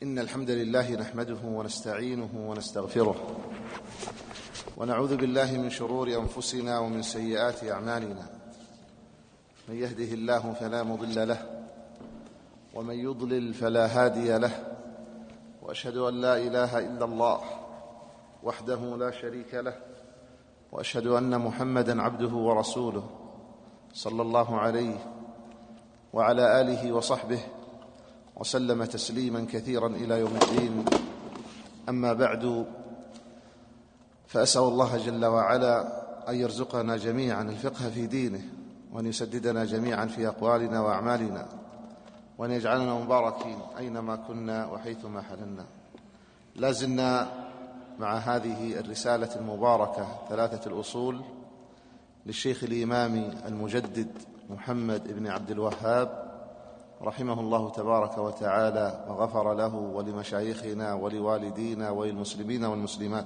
إن الحمد لله نحمده ونستعينه ونستغفره ونعوذ بالله من شرور أنفسنا ومن سيئات أعمالنا. من يهده الله فلا مضل له ومن يضلل فلا هادي له، وأشهد أن لا إله إلا الله وحده لا شريك له، وأشهد أن محمدًا عبده ورسوله صلى الله عليه وعلى آله وصحبه وسلم تسليما كثيرا إلى يوم الدين. أما بعد، فأسأل الله جل وعلا أن يرزقنا جميعا الفقه في دينه، وأن يسددنا جميعا في أقوالنا وأعمالنا، وأن يجعلنا مباركين أينما كنا وحيثما حللنا. لازلنا مع هذه الرسالة المباركة 3 الأصول للشيخ الإمام المجدد محمد بن عبد الوهاب رحمه الله تبارك وتعالى وغفر له ولمشايخنا ولوالدينا وللمسلمين والمسلمات.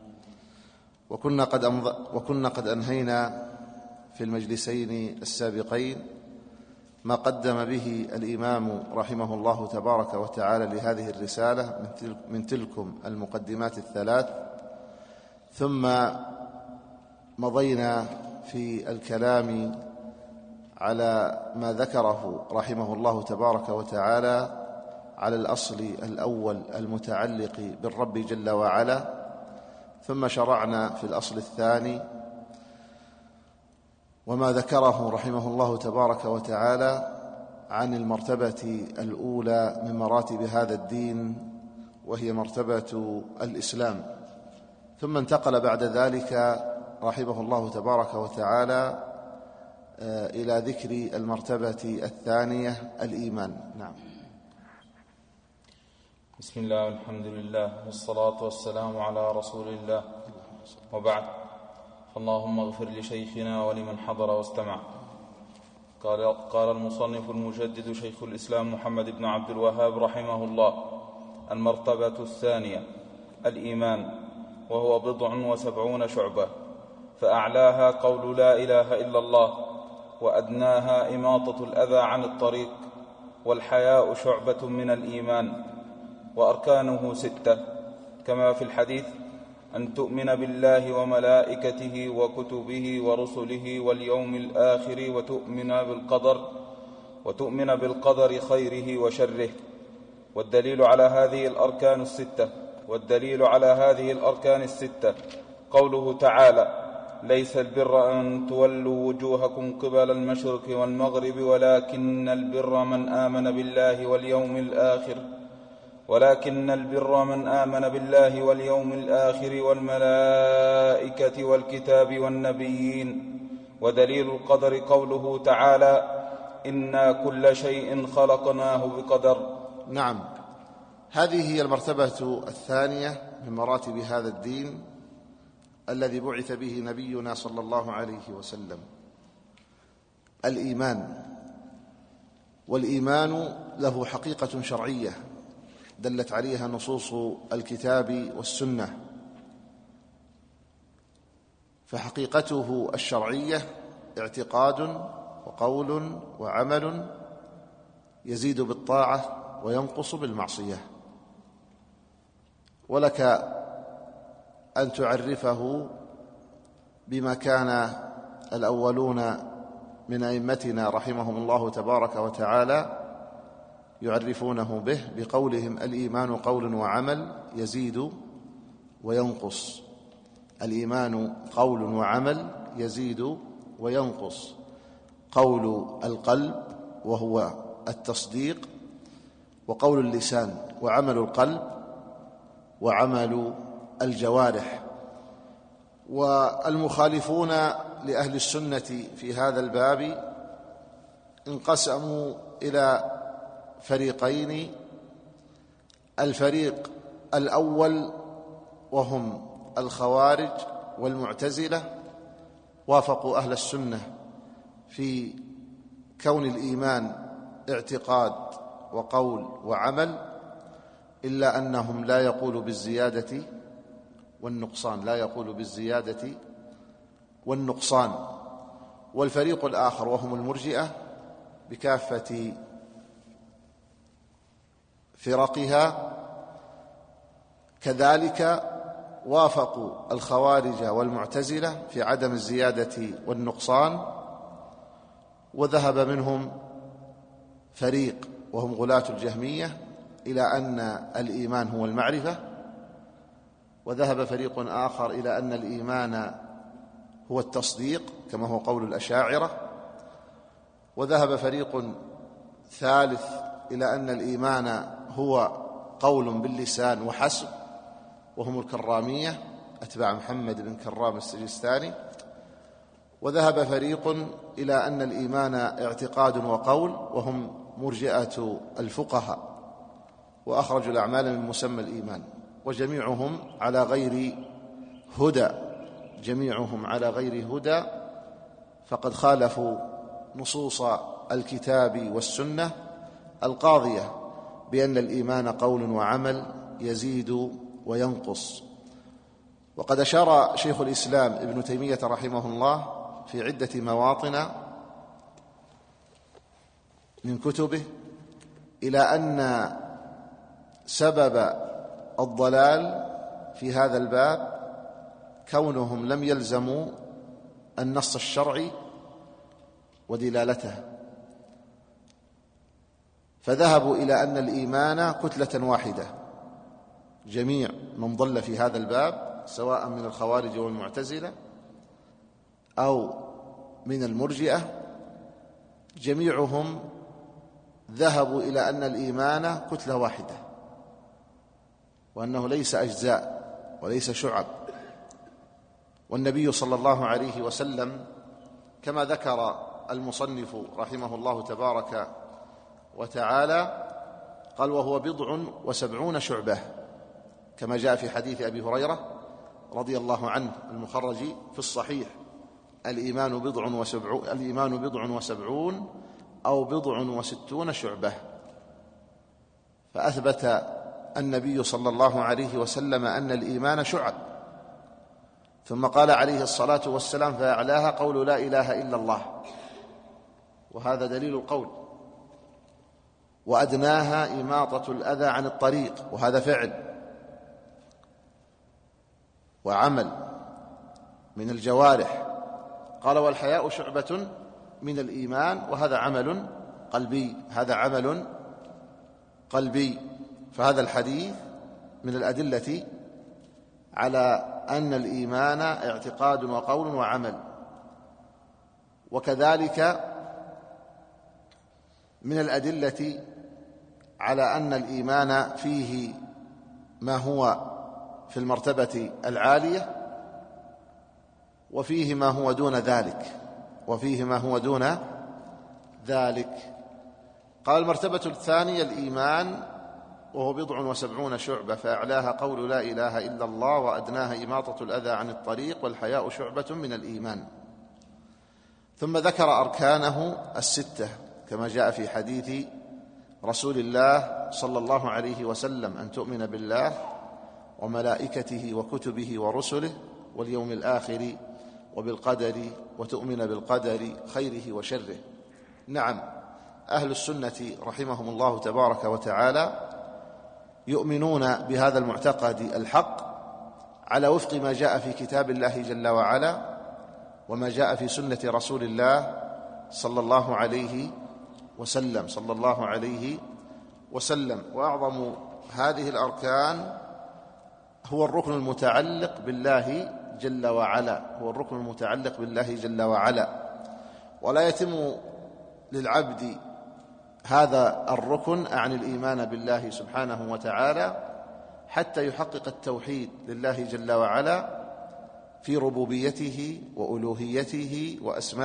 وكنا قد أنهينا في المجلسين السابقين ما قدم به الإمام رحمه الله تبارك وتعالى لهذه الرسالة من تلكم المقدمات ال3، ثم مضينا في الكلام على ما ذكره رحمه الله تبارك وتعالى على الأصل الأول المتعلق بالرب جل وعلا، ثم شرعنا في الأصل الثاني وما ذكره رحمه الله تبارك وتعالى عن المرتبة الأولى من مراتب هذا الدين، وهي مرتبة الإسلام. ثم انتقل بعد ذلك رحمه الله تبارك وتعالى إلى ذكر المرتبة الثانية الإيمان. نعم. بسم الله والحمد لله والصلاة والسلام على رسول الله، وبعد. اللهم اغفر لشيخنا ولمن حضر واستمع. قال المصنف المجدد شيخ الإسلام محمد بن عبد الوهاب رحمه الله: المرتبة الثانية الإيمان، وهو 70 شعبة، فأعلاها قول لا إله إلا الله، وأدناها إماطة الأذى عن الطريق، والحياء شعبة من الإيمان، وأركانه 6 كما في الحديث: أن تؤمن بالله وملائكته وكتبه ورسله واليوم الآخر، وتؤمن بالقدر خيره وشره. والدليل على هذه الأركان الستة قوله تعالى: ليس البر أن تولوا وجوهكم قبل المشرق والمغرب، ولكن البر من آمن بالله واليوم الآخر والملائكة والكتاب والنبيين. ودليل القدر قوله تعالى: إنا كل شيء خلقناه بقدر. نعم، هذه هي المرتبة الثانية من مراتب هذا الدين الذي بعث به نبينا صلى الله عليه وسلم، الإيمان. والإيمان له حقيقة شرعية دلت عليها نصوص الكتاب والسنة، فحقيقته الشرعية اعتقاد وقول وعمل يزيد بالطاعة وينقص بالمعصية. ولك أن تعرفه بما كان الأولون من أئمتنا رحمهم الله تبارك وتعالى يعرفونه به بقولهم: الإيمان قول وعمل يزيد وينقص. الإيمان قول وعمل يزيد وينقص. قول القلب وهو التصديق، وقول اللسان، وعمل القلب، وعمل الجوارح. والمخالفون لأهل السنة في هذا الباب انقسموا إلى فريقين: الفريق الأول وهم الخوارج والمعتزلة، وافقوا أهل السنة في كون الإيمان اعتقاد وقول وعمل، إلا أنهم لا يقولوا بالزيادة والنقصان. والفريق الآخر وهم المرجئة بكافة فرقها كذلك وافقوا الخوارج والمعتزلة في عدم الزيادة والنقصان، وذهب منهم فريق وهم غلاة الجهمية إلى أن الإيمان هو المعرفة، وذهب فريق آخر إلى أن الإيمان هو التصديق كما هو قول الأشاعرة، وذهب فريق ثالث إلى أن الإيمان هو قول باللسان وحسب، وهم الكرامية أتباع محمد بن كرام السجستاني، وذهب فريق إلى أن الإيمان اعتقاد وقول، وهم مرجئة الفقهاء، وأخرجوا الأعمال من مسمى الإيمان، وجميعهم على غير هدى، جميعهم على غير هدى، فقد خالفوا نصوص الكتاب والسنة القاضية بأن الإيمان قول وعمل يزيد وينقص. وقد أشار شيخ الإسلام ابن تيمية رحمه الله في عدة مواطن من كتبه إلى أن سبب الضلال في هذا الباب كونهم لم يلزموا النص الشرعي ودلالته، فذهبوا إلى أن الإيمان كتلة واحدة. جميع من ضل في هذا الباب سواء من الخوارج والمعتزلة أو من المرجئة، جميعهم ذهبوا إلى أن الإيمان كتلة واحدة، وأنه ليس أجزاء وليس شعب. والنبي صلى الله عليه وسلم كما ذكر المصنف رحمه الله تبارك وتعالى قال: وهو 70 شعبة، كما جاء في حديث أبي هريرة رضي الله عنه المخرج في الصحيح: الإيمان 70 أو 60 شعبة. فأثبت النبي صلى الله عليه وسلم أن الإيمان شعب، ثم قال عليه الصلاة والسلام: فأعلاها قول لا إله إلا الله، وهذا دليل القول، وأدناها إماطة الأذى عن الطريق، وهذا فعل وعمل من الجوارح. قال: والحياء شعبة من الإيمان، وهذا عمل قلبي، هذا عمل قلبي. فهذا الحديث من الأدلة على أن الإيمان اعتقاد وقول وعمل. وكذلك من الأدلة على أن الإيمان فيه ما هو في المرتبة العالية، وفيه ما هو دون ذلك، قال: المرتبة الثانية الإيمان، وهو 70 شعبة، فأعلاها قول لا إله إلا الله، وأدناها إماطة الأذى عن الطريق، والحياء شعبة من الإيمان. ثم ذكر أركانه 6 كما جاء في حديث رسول الله صلى الله عليه وسلم: أن تؤمن بالله وملائكته وكتبه ورسله واليوم الآخر وبالقدر، وتؤمن بالقدر خيره وشره. نعم، أهل السنة رحمهم الله تبارك وتعالى يؤمنون بهذا المعتقد الحق على وفق ما جاء في كتاب الله جل وعلا، وما جاء في سنة رسول الله صلى الله عليه وسلم. وأعظم هذه الأركان هو الركن المتعلق بالله جل وعلا، ولا يتم للعبد هذا الركن عن الإيمان بالله سبحانه وتعالى حتى يحقق التوحيد لله جل وعلا في ربوبيته وألوهيته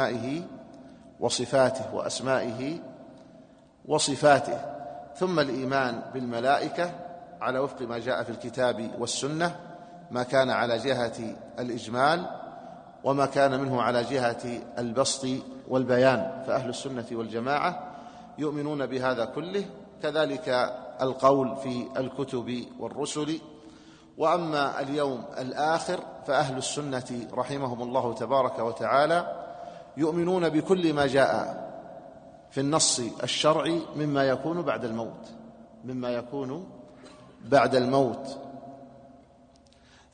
وأسمائه وصفاته. ثم الإيمان بالملائكة على وفق ما جاء في الكتاب والسنة، ما كان على جهة الإجمال وما كان منه على جهة البسط والبيان، فأهل السنة والجماعة يؤمنون بهذا كله. كذلك القول في الكتب والرسل. وأما اليوم الآخر فأهل السنة رحمهم الله تبارك وتعالى يؤمنون بكل ما جاء في النص الشرعي مما يكون بعد الموت،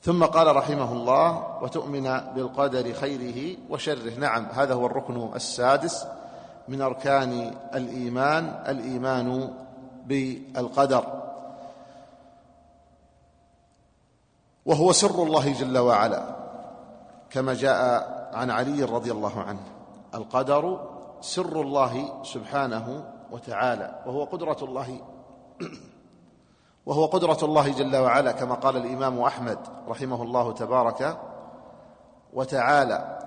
ثم قال رحمه الله: وتؤمن بالقدر خيره وشره. نعم، هذا هو الركن السادس من أركان الإيمان، الإيمان بالقدر، وهو سر الله جل وعلا، كما جاء عن علي رضي الله عنه: القدر سر الله سبحانه وتعالى، وهو قدرة الله جل وعلا، كما قال الإمام أحمد رحمه الله تبارك وتعالى.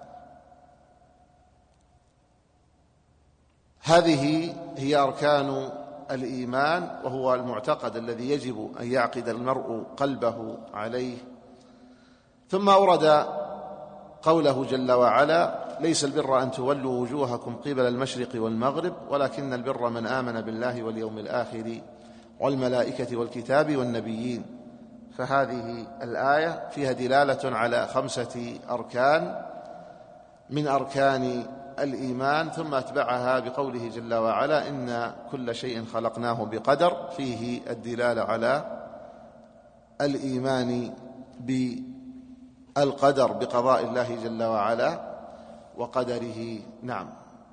هذه هي أركان الإيمان، وهو المعتقد الذي يجب أن يعقد المرء قلبه عليه. ثم أورد قوله جل وعلا: ليس البر أن تولوا وجوهكم قبل المشرق والمغرب ولكن البر من آمن بالله واليوم الآخر والملائكة والكتاب والنبيين. فهذه الآية فيها دلالة على 5 أركان من أركان الإيمان، ثم أتبعها بقوله جل وعلا: إن كل شيء خلقناه بقدر، فيه الدلالة على الإيمان بالقدر، بقضاء الله جل وعلا وقدره. نعم.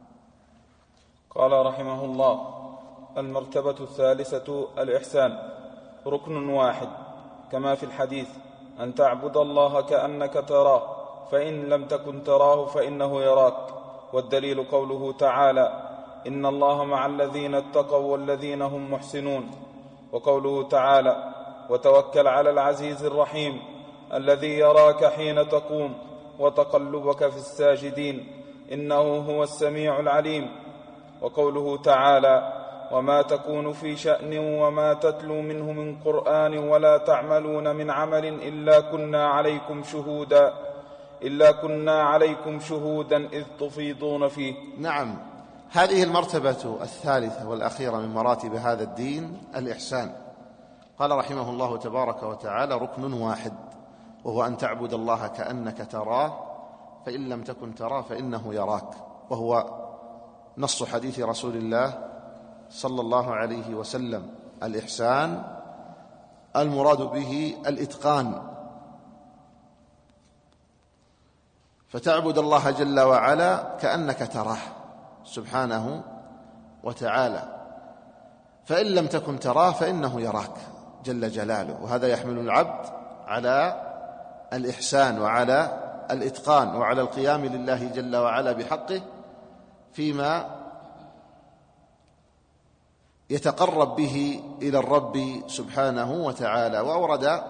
قال رحمه الله: المرتبة الثالثة الإحسان، ركن واحد، كما في الحديث: أن تعبد الله كأنك تراه، فإن لم تكن تراه فإنه يراك. والدليل قوله تعالى: إن الله مع الذين اتقوا والذين هم محسنون. وقوله تعالى: وتوكل على العزيز الرحيم الذي يراك حين تقوم وتقلبك في الساجدين إنه هو السميع العليم. وقوله تعالى: وما تكون في شأن وما تتلو منه من قرآن ولا تعملون من عمل إلا كنا عليكم شهودا إذ تفيضون فيه. نعم، هذه المرتبة الثالثة والأخيرة من مراتب هذا الدين، الإحسان. قال رحمه الله تبارك وتعالى: ركن واحد، وهو أن تعبد الله كأنك تراه، فإن لم تكن تراه فإنه يراك. وهو نص حديث رسول الله صلى الله عليه وسلم. الإحسان المراد به الإتقان، فتعبد الله جل وعلا كأنك تراه سبحانه وتعالى، فإن لم تكن تراه فإنه يراك جل جلاله. وهذا يحمل العبد على الإحسان وعلى الإتقان وعلى القيام لله جل وعلا بحقه فيما يتقرب به إلى الرب سبحانه وتعالى. وأورد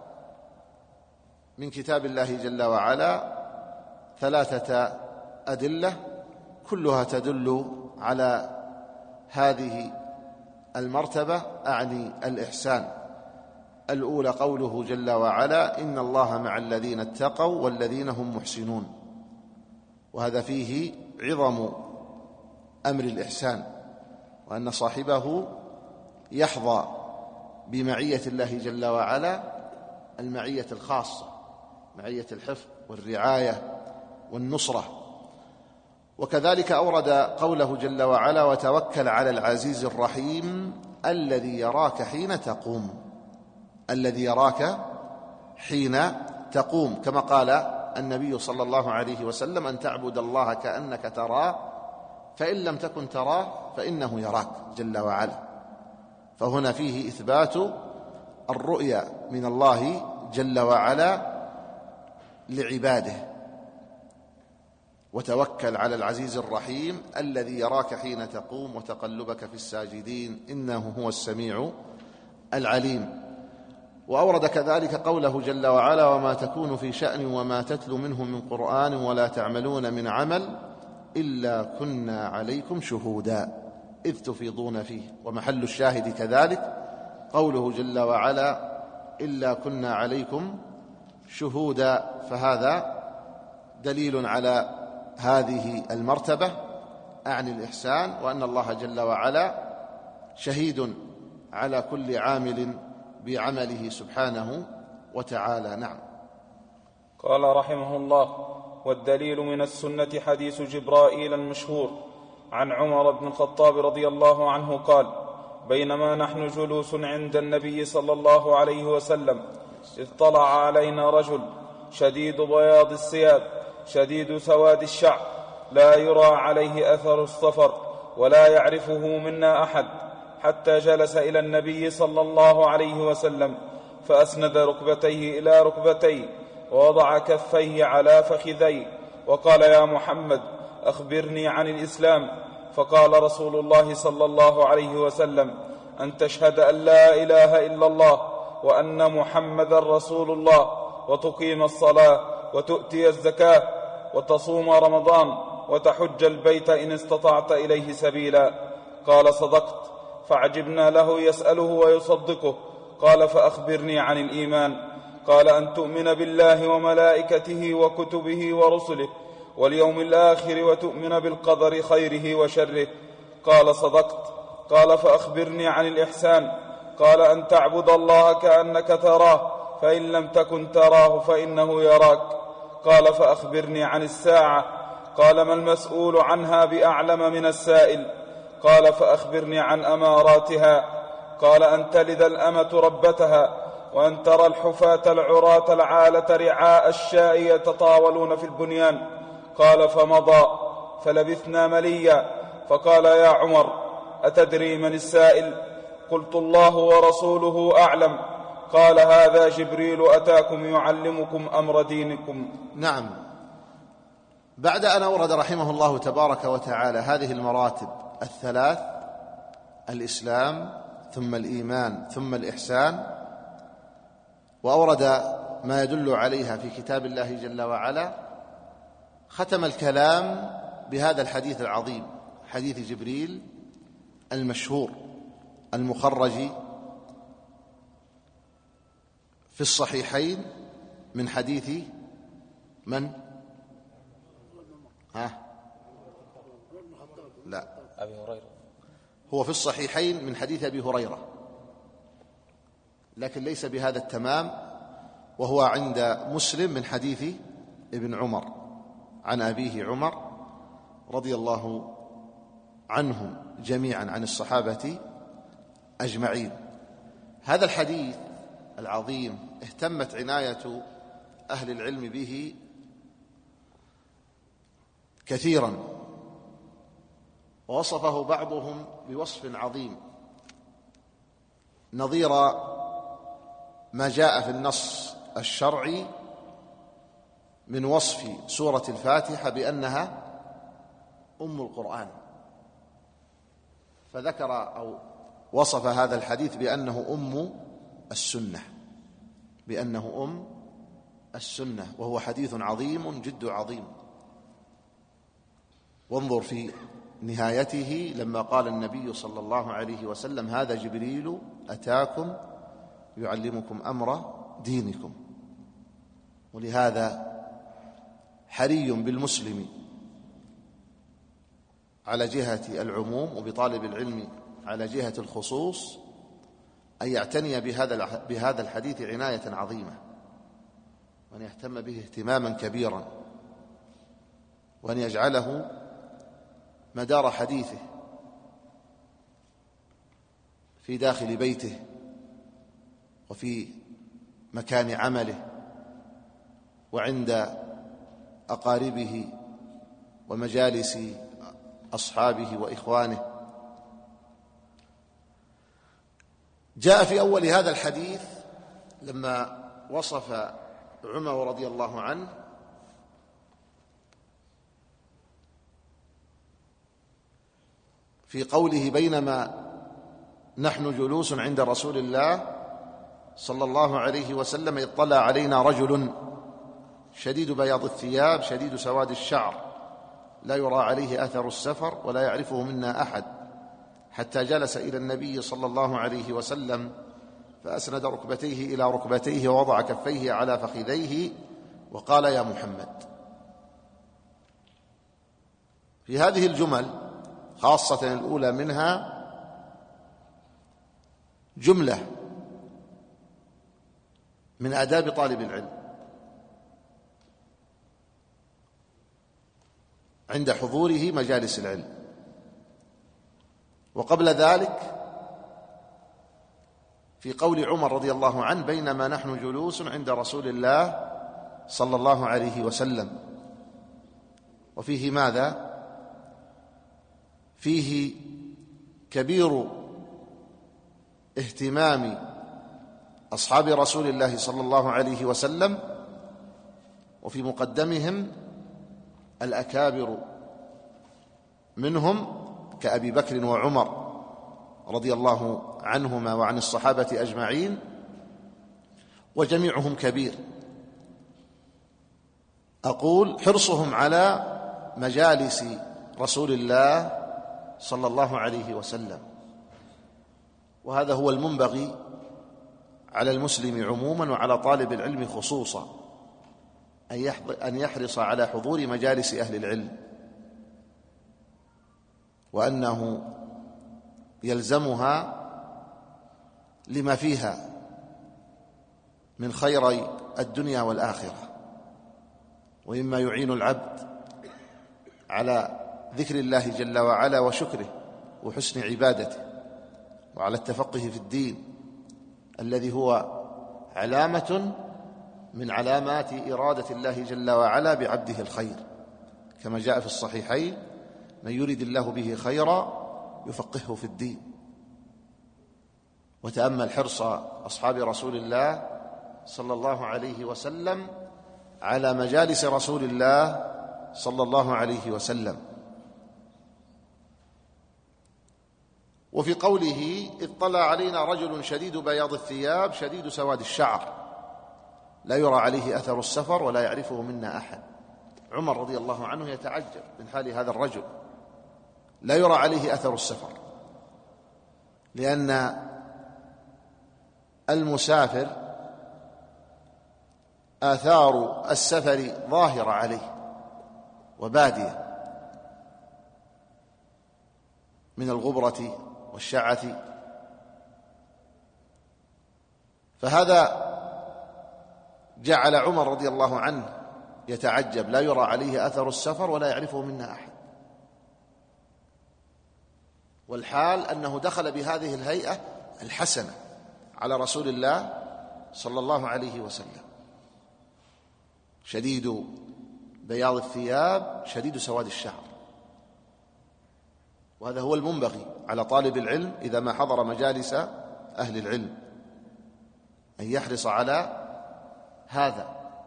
من كتاب الله جل وعلا 3 أدلة كلها تدل على هذه المرتبة، أعني الإحسان. الأولى قوله جل وعلا: إن الله مع الذين اتقوا والذين هم محسنون. وهذا فيه عظم أمر الإحسان، وأن صاحبه يحظى بمعية الله جل وعلا، المعية الخاصة، معية الحفظ والرعاية والنصرة. وكذلك أورد قوله جل وعلا: وتوكل على العزيز الرحيم الذي يراك حين تقوم. الذي يراك حين تقوم، كما قال النبي صلى الله عليه وسلم: أن تعبد الله كأنك تراه، فإن لم تكن تراه فإنه يراك جل وعلا. فهنا فيه إثبات الرؤيا من الله جل وعلا لعباده. وتوكل على العزيز الرحيم الذي يراك حين تقوم وتقلبك في الساجدين إنه هو السميع العليم. وأورد كذلك قوله جل وعلا: وما تكون في شأن وما تتلو منه من قرآن ولا تعملون من عمل إلا كنا عليكم شهودا إذ تفيضون فيه. ومحل الشاهد كذلك قوله جل وعلا: إلا كنا عليكم شهودا. فهذا دليل على هذه المرتبة، أعني الإحسان، وأن الله جل وعلا شهيد على كل عامل بعمله سبحانه وتعالى. نعم. قال رحمه الله: والدليل من السنة حديث جبرائيل المشهور عن عمر بن الخطاب رضي الله عنه قال: بينما نحن جلوس عند النبي صلى الله عليه وسلم إذ طلع علينا رجل شديد بياض الثياب شديد سواد الشعر لا يرى عليه أثر السفر ولا يعرفه منا أحد، حتى جلس إلى النبي صلى الله عليه وسلم فأسند ركبتيه إلى ركبتيه ووضع كفيه على فخذيه وقال: يا محمد أخبرني عن الإسلام. فقال رسول الله صلى الله عليه وسلم: أن تشهد أن لا إله إلا الله وأن محمدا رسول الله، وتقيم الصلاة، وتؤتي الزكاة، وتصوم رمضان، وتحج البيت إن استطعت إليه سبيلا. قال: صدقت. فعجبنا له يسأله ويصدقه. قال: فأخبرني عن الإيمان. قال: أن تؤمن بالله وملائكته وكتبه ورسله واليوم الآخر وتؤمن بالقدر خيره وشره. قال: صدقت. قال: فأخبرني عن الإحسان. قال: أن تعبد الله كأنك تراه، فإن لم تكن تراه فإنه يراك. قال: فأخبرني عن الساعة. قال: ما المسؤول عنها بأعلم من السائل. قال: فأخبرني عن أماراتها. قال: أن تلد الأمة ربتها، وأن ترى الحفاة العراة العالة رعاء الشاء يتطاولون في البنيان. قال: فمضى. فلبثنا مليا. فقال: يا عمر، أتدري من السائل؟ قلت: الله ورسوله أعلم. قال: هذا جبريل أتاكم يعلمكم أمر دينكم. نعم. بعد أن أورد رحمه الله تبارك وتعالى هذه المراتب الثلاث: الإسلام ثم الإيمان ثم الإحسان، وأورد ما يدل عليها في كتاب الله جل وعلا، ختم الكلام بهذا الحديث العظيم، حديث جبريل المشهور المخرج في الصحيحين من حديث من؟ لا، أبي هريرة. هو في الصحيحين من حديث أبي هريرة، لكن ليس بهذا التمام، وهو عند مسلم من حديث ابن عمر عن أبيه عمر رضي الله عنهم جميعا عن الصحابة أجمعين. هذا الحديث العظيم اهتمت عناية أهل العلم به كثيرا، ووصفه بعضهم بوصف عظيم نظير ما جاء في النص الشرعي من وصف سورة الفاتحة بأنها أم القرآن، فذكر أو وصف هذا الحديث بأنه أم السنة، بأنه أم السنة، وهو حديث عظيم جد عظيم. وانظر في نهايته لما قال النبي صلى الله عليه وسلم: هذا جبريل أتاكم يعلمكم أمر دينكم. ولهذا حري بالمسلم على جهة العموم وبطالب العلم على جهة الخصوص أن يعتني بهذا الحديث عناية عظيمة، وأن يهتم به اهتماما كبيرا، وأن يجعله مدار حديثه في داخل بيته وفي مكان عمله وعند أقاربه ومجالس أصحابه وإخوانه. جاء في أول هذا الحديث لما وصف عمر رضي الله عنه في قوله: بينما نحن جلوس عند رسول الله صلى الله عليه وسلم اطلع علينا رجل شديد بياض الثياب شديد سواد الشعر لا يرى عليه أثر السفر ولا يعرفه منا أحد، حتى جلس إلى النبي صلى الله عليه وسلم فأسند ركبتيه إلى ركبتيه ووضع كفيه على فخذيه وقال: يا محمد. في هذه الجمل خاصة الأولى منها جملة من آداب طالب العلم عند حضوره مجالس العلم، وقبل ذلك في قول عمر رضي الله عنه: بينما نحن جلوس عند رسول الله صلى الله عليه وسلم. وفيه ماذا؟ فيه كبير اهتمام أصحاب رسول الله صلى الله عليه وسلم، وفي مقدمهم الأكابر منهم كأبي بكر وعمر رضي الله عنهما وعن الصحابة أجمعين، وجميعهم كبير. أقول حرصهم على مجالس رسول الله صلى الله عليه وسلم، وهذا هو المنبغي على المسلم عموما وعلى طالب العلم خصوصا، أن يحرص على حضور مجالس أهل العلم، وأنه يلزمها لما فيها من خير الدنيا والآخرة، ومما يعين العبد على ذكر الله جل وعلا وشكره وحسن عبادته، وعلى التفقه في الدين الذي هو علامة من علامات إرادة الله جل وعلا بعبده الخير، كما جاء في الصحيحين: من يريد الله به خيرا يفقهه في الدين. وتأمل حرص أصحاب رسول الله صلى الله عليه وسلم على مجالس رسول الله صلى الله عليه وسلم. وفي قوله: اطلع علينا رجل شديد بياض الثياب شديد سواد الشعر لا يرى عليه أثر السفر ولا يعرفه منا أحد. عمر رضي الله عنه يتعجب من حال هذا الرجل، لا يرى عليه أثر السفر، لأن المسافر آثار السفر ظاهرة عليه وبادية من الغبرة والشعث، فهذا جعل عمر رضي الله عنه يتعجب، لا يرى عليه أثر السفر ولا يعرفه منا أحد، والحال أنه دخل بهذه الهيئة الحسنة على رسول الله صلى الله عليه وسلم: شديد بياض الثياب شديد سواد الشعر. وهذا هو المنبغي على طالب العلم إذا ما حضر مجالس أهل العلم، أن يحرص على هذا.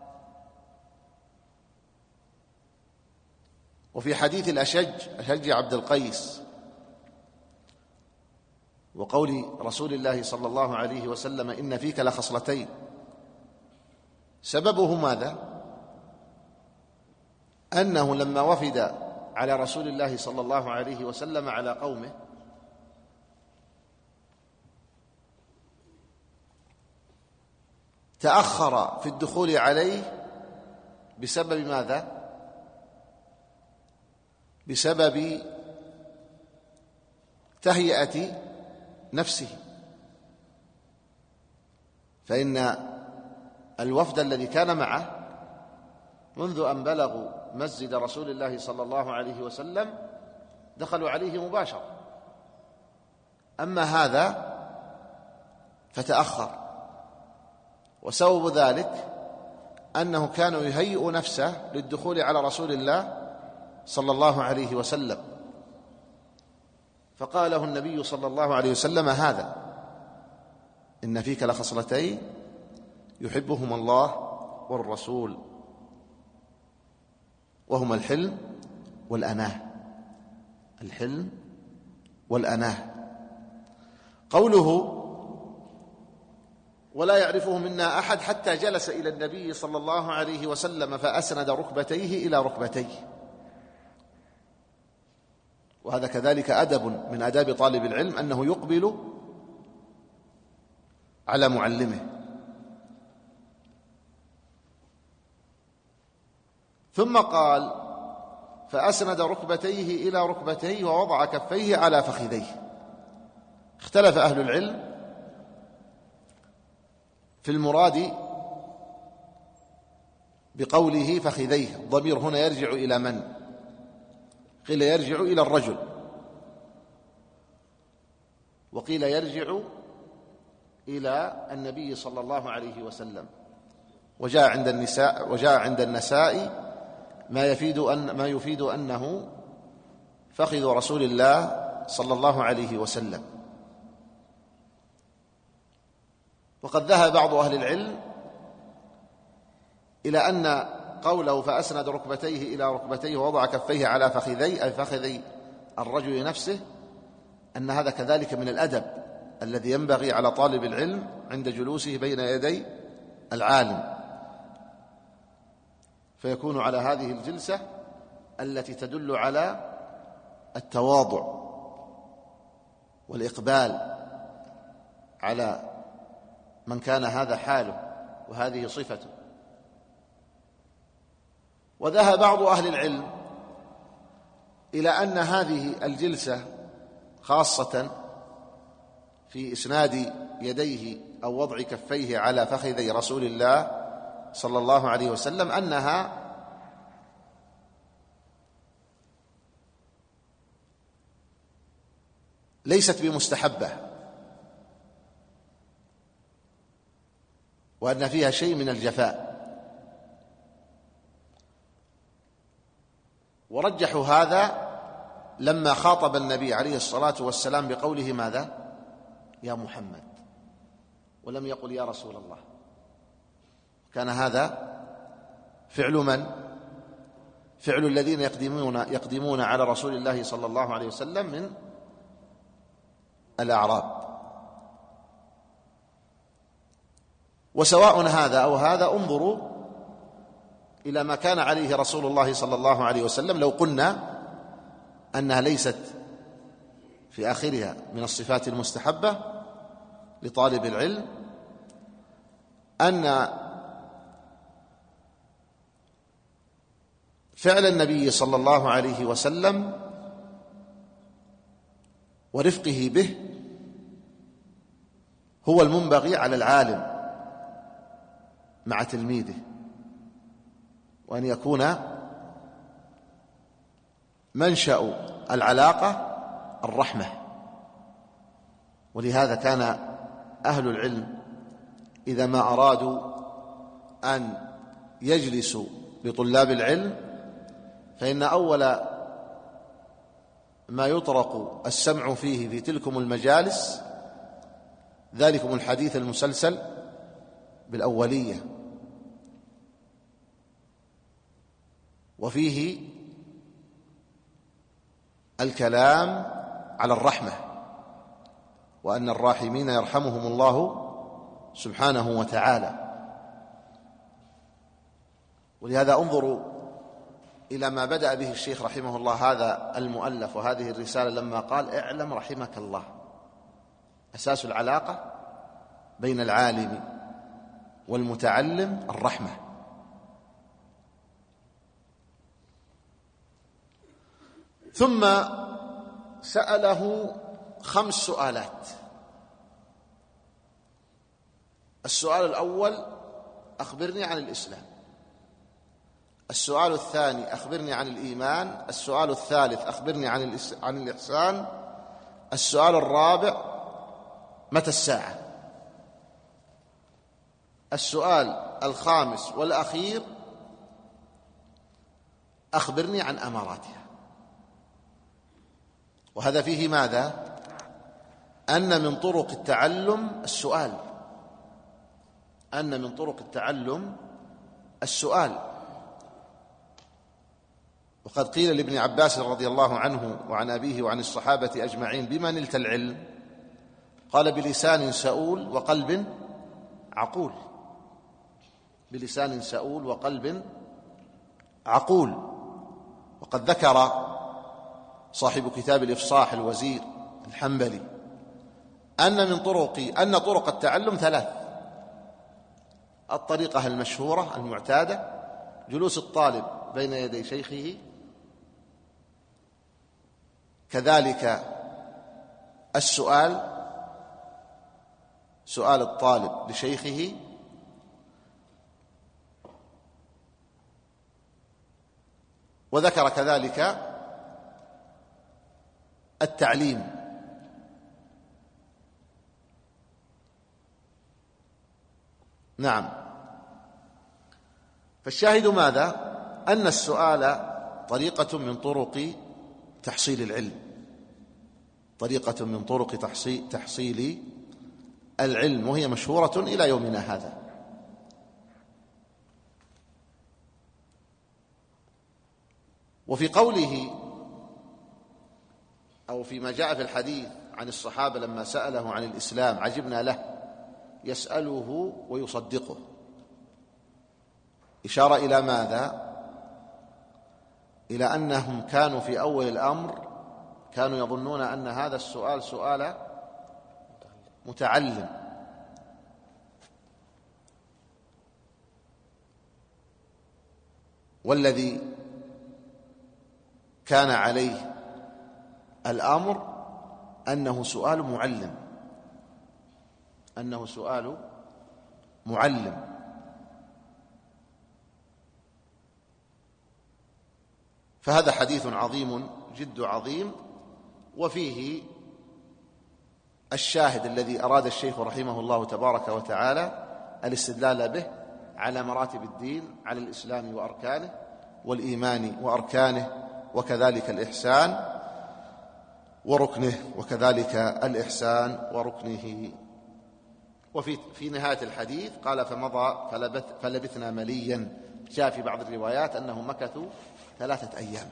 وفي حديث الأشج عبد القيس وقول رسول الله صلى الله عليه وسلم: إن فيك لخصلتين، سببه ماذا؟ أنه لما وفد على رسول الله صلى الله عليه وسلم على قومه تأخر في الدخول عليه بسبب ماذا؟ بسبب تهيئة نفسه، فإن الوفد الذي كان معه منذ أن بلغوا مسجد رسول الله صلى الله عليه وسلم دخلوا عليه مباشرة، أما هذا فتأخر، وسبب ذلك أنه كان يهيئ نفسه للدخول على رسول الله صلى الله عليه وسلم، فقال له النبي صلى الله عليه وسلم: هذا إن فيك لخصلتين يحبهما الله والرسول، وهما الحلم والأناه. الحلم والأناه. قوله: ولا يعرفه منا أحد، حتى جلس إلى النبي صلى الله عليه وسلم فأسند ركبتيه إلى ركبتيه. وهذا كذلك أدب من آداب طالب العلم، أنه يقبل على معلمه. ثم قال: فأسند ركبتيه إلى ركبتيه ووضع كفيه على فخذيه. اختلف أهل العلم في المراد بقوله فخذيه، الضمير هنا يرجع إلى من؟ قيل يرجع إلى الرجل، وقيل يرجع إلى النبي صلى الله عليه وسلم. وجاء عند النسائي ما يفيد أنه فخذ رسول الله صلى الله عليه وسلم. وقد ذهب بعض أهل العلم إلى أن قوله فأسند ركبتيه إلى ركبتيه ووضع كفيه على فخذي، أي فخذي الرجل نفسه، أن هذا كذلك من الأدب الذي ينبغي على طالب العلم عند جلوسه بين يدي العالم، فيكون على هذه الجلسة التي تدل على التواضع والإقبال على من كان هذا حاله وهذه صفته. وذهب بعض أهل العلم إلى أن هذه الجلسة خاصة في إسناد يديه أو وضع كفيه على فخذي رسول الله صلى الله عليه وسلم أنها ليست بمستحبة، وأن فيها شيء من الجفاء. ورجحوا هذا لما خاطب النبي عليه الصلاة والسلام بقوله ماذا؟ يا محمد، ولم يقل يا رسول الله. كان هذا فعل من؟ فعل الذين يقدمون على رسول الله صلى الله عليه وسلم من الأعراب. وسواء هذا أو هذا، انظروا إلى ما كان عليه رسول الله صلى الله عليه وسلم. لو قلنا أنها ليست في آخرها من الصفات المستحبة لطالب العلم، أن فعل النبي صلى الله عليه وسلم ورفقه به هو المنبغي على العالم مع تلميذه، وأن يكون منشأ العلاقة الرحمة. ولهذا كان أهل العلم إذا ما أرادوا أن يجلسوا بطلاب العلم فإن أول ما يطرق السمع فيه في تلكم المجالس ذلكم الحديث المسلسل بالأولية، وفيه الكلام على الرحمة، وأن الراحمين يرحمهم الله سبحانه وتعالى. ولهذا انظروا إلى ما بدأ به الشيخ رحمه الله هذا المؤلف وهذه الرسالة لما قال اعلم رحمك الله، أساس العلاقة بين العالم والمتعلم الرحمة. ثم سأله 5 سؤالات. السؤال الأول: أخبرني عن الإسلام. السؤال الثاني: أخبرني عن الإيمان. السؤال الثالث: أخبرني عن الإحسان. السؤال الرابع: متى الساعة. السؤال الخامس والأخير: أخبرني عن أماراتها. وهذا فيه ماذا؟ أن من طرق التعلم السؤال، أن من طرق التعلم السؤال. وقد قيل لابن عباس رضي الله عنه وعن أبيه وعن الصحابة أجمعين: بما نلت العلم؟ قال: بلسان سؤول وقلب عقول. بلسان سؤول وقلب عقول. وقد ذكر صاحب كتاب الإفصاح الوزير الحنبلي أن طرق التعلم 3: الطريقة المشهورة المعتادة، جلوس الطالب بين يدي شيخه، كذلك السؤال، سؤال الطالب لشيخه، وذكر كذلك التعليم. نعم. فالشاهد ماذا؟ أن السؤال طريقة من طرق تحصيل العلم، طريقة من طرق تحصيل العلم، وهي مشهورة إلى يومنا هذا. وفي قوله أو فيما جاء في الحديث عن الصحابة لما سأله عن الإسلام عجبنا له يسأله ويصدقه، إشارة إلى ماذا؟ إلى أنهم كانوا في أول الأمر كانوا يظنون أن هذا السؤال سؤال متعلم، والذي كان عليه الأمر أنه سؤال معلم، أنه سؤال معلم. فهذا حديث عظيم جد عظيم، وفيه الشاهد الذي أراد الشيخ رحمه الله تبارك وتعالى الاستدلال به على مراتب الدين، على الإسلام وأركانه والإيمان وأركانه، وكذلك الإحسان وركنه، وكذلك الإحسان وركنه. وفي نهاية الحديث قال فمضى فلبثنا مليا، جاء في بعض الروايات أنهم مكثوا 3 أيام.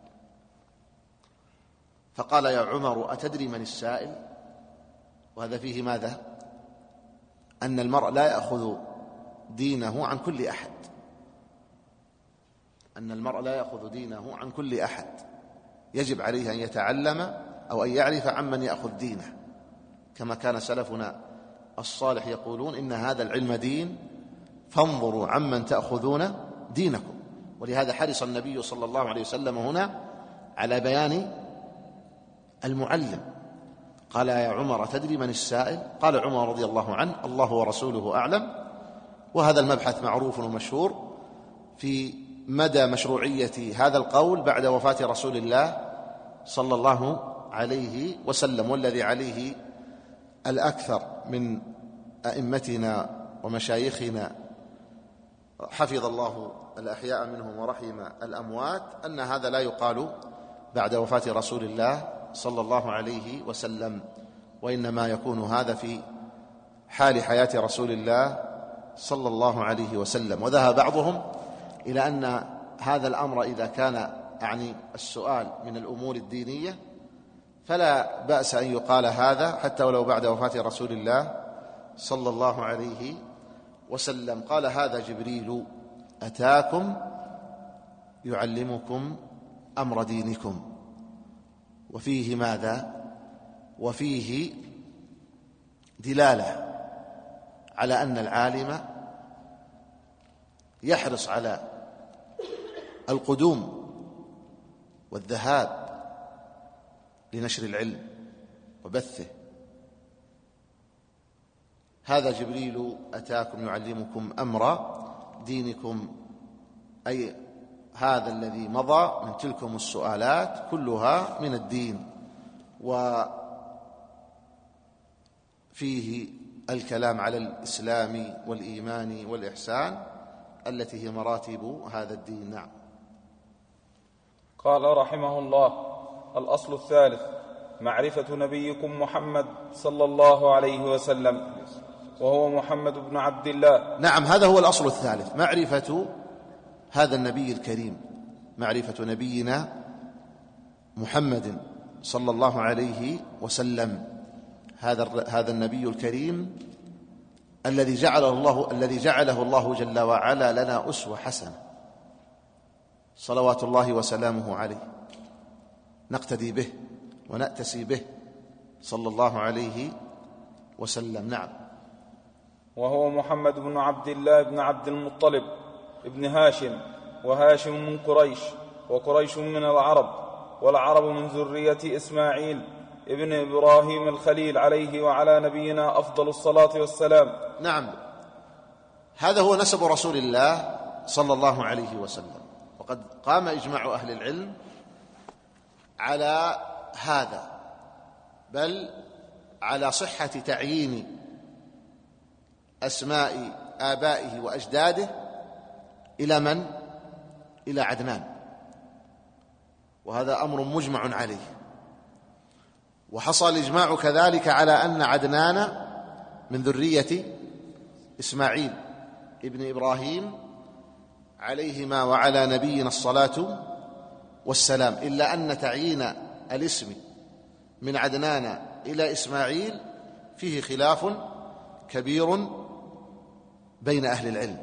فقال يا عمر أتدري من السائل؟ وهذا فيه ماذا؟ أن المرء لا يأخذ دينه عن كل أحد، أن المرء لا يأخذ دينه عن كل أحد، يجب عليه أن يتعلم أو أن يعرف عمن يأخذ دينه، كما كان سلفنا الصالح يقولون إن هذا العلم دين فانظروا عمن تأخذون دينكم. ولهذا حرص النبي صلى الله عليه وسلم هنا على بيان المعلم. قال يا عمر تدري من السائل؟ قال عمر رضي الله عنه الله ورسوله أعلم. وهذا المبحث معروف ومشهور في مدى مشروعية هذا القول بعد وفاة رسول الله صلى الله عليه وسلم، والذي عليه الأكثر من أئمتنا ومشايخنا حفظ الله الأحياء منهم ورحم الأموات، أن هذا لا يقال بعد وفاة رسول الله صلى الله عليه وسلم، وإنما يكون هذا في حال حياة رسول الله صلى الله عليه وسلم. وذهب بعضهم إلى أن هذا الأمر إذا كان يعني السؤال من الأمور الدينية فلا بأس أن يقال هذا حتى ولو بعد وفاة رسول الله صلى الله عليه وسلم. قال هذا جبريل أتاكم يعلمكم أمر دينكم. وفيه ماذا؟ وفيه دلالة على أن العالم يحرص على القدوم والذهاب لنشر العلم وبثه. هذا جبريل أتاكم يعلمكم أمر دينكم، أي هذا الذي مضى من تلكم السؤالات كلها من الدين، وفيه الكلام على الإسلام والإيمان والإحسان التي هي مراتب هذا الدين. نعم. قال رحمه الله: الأصل الثالث معرفة نبيكم محمد صلى الله عليه وسلم، وهو محمد بن عبد الله. نعم، هذا هو الأصل الثالث، معرفة هذا النبي الكريم، معرفة نبينا محمد صلى الله عليه وسلم، هذا النبي الكريم الذي جعله الله جل وعلا لنا أسوة حسنة، صلوات الله وسلامه عليه، نقتدي به ونأتسي به صلى الله عليه وسلم. نعم. وهو محمد بن عبد الله بن عبد المطلب ابن هاشم، وهاشم من قريش، وقريش من العرب، والعرب من ذرية إسماعيل ابن إبراهيم الخليل عليه وعلى نبينا أفضل الصلاة والسلام. نعم، هذا هو نسب رسول الله صلى الله عليه وسلم، وقد قام إجماع أهل العلم على هذا، بل على صحة تعيين أسماء آبائه وأجداده إلى من؟ إلى عدنان، وهذا أمر مجمع عليه. وحصل الإجماع كذلك على أن عدنان من ذرية إسماعيل ابن إبراهيم عليهما وعلى نبينا الصلاة والسلام، إلا أن تعيين الاسم من عدنان إلى إسماعيل فيه خلاف كبير بين أهل العلم،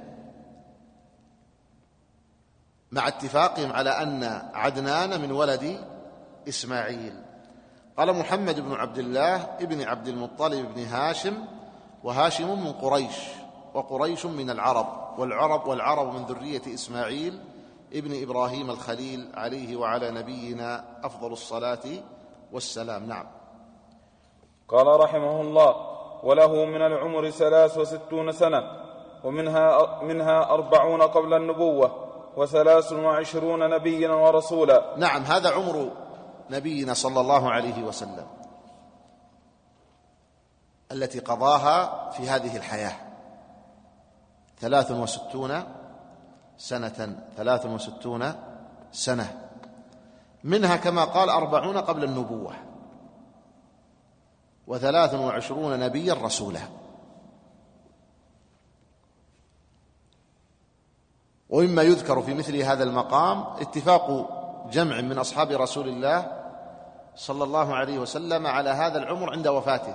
مع اتفاقهم على أن عدنان من ولد إسماعيل. قال محمد بن عبد الله ابن عبد المطلب بن هاشم، وهاشم من قريش، وقريش من العرب، والعرب من ذرية إسماعيل ابن إبراهيم الخليل عليه وعلى نبينا أفضل الصلاة والسلام. نعم. قال رحمه الله: وله من العمر 63 سنة، ومنها 40 قبل النبوة، و23 نبيا ورسولا. نعم، هذا عمر نبينا صلى الله عليه وسلم التي قضاها في هذه الحياة 63 سنة، منها كما قال 40 قبل النبوة، و23 نبيا رسولا. ومما يذكر في مثل هذا المقام اتفاق جمع من أصحاب رسول الله صلى الله عليه وسلم على هذا العمر عند وفاته،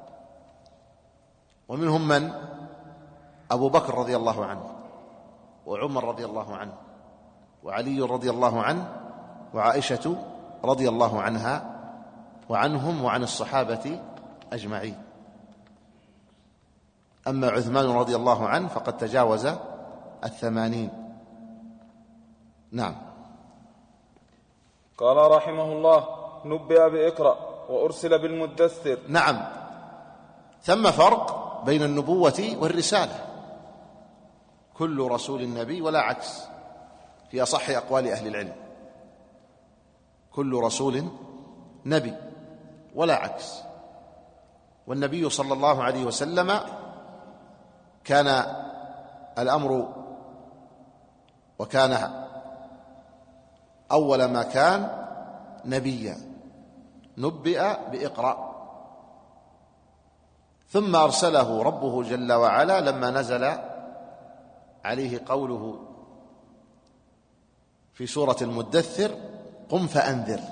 ومنهم من؟ أبو بكر رضي الله عنه، وعمر رضي الله عنه، وعلي رضي الله عنه، وعائشة رضي الله عنها وعنهم وعن الصحابة أجمعين. أما عثمان رضي الله عنه فقد تجاوز 80. نعم. قال رحمه الله: نبئ بإقرأ وأرسل بالمدثر. نعم، ثم فرق بين النبوة والرسالة، كل رسول نبي ولا عكس في أصح أقوال أهل العلم، كل رسول نبي ولا عكس. والنبي صلى الله عليه وسلم كان الأمر وكان أول ما كان نبيا، نبئ بإقرأ، ثم أرسله ربه جل وعلا لما نزل عليه قوله في سورة المدثر: قم فأنذر.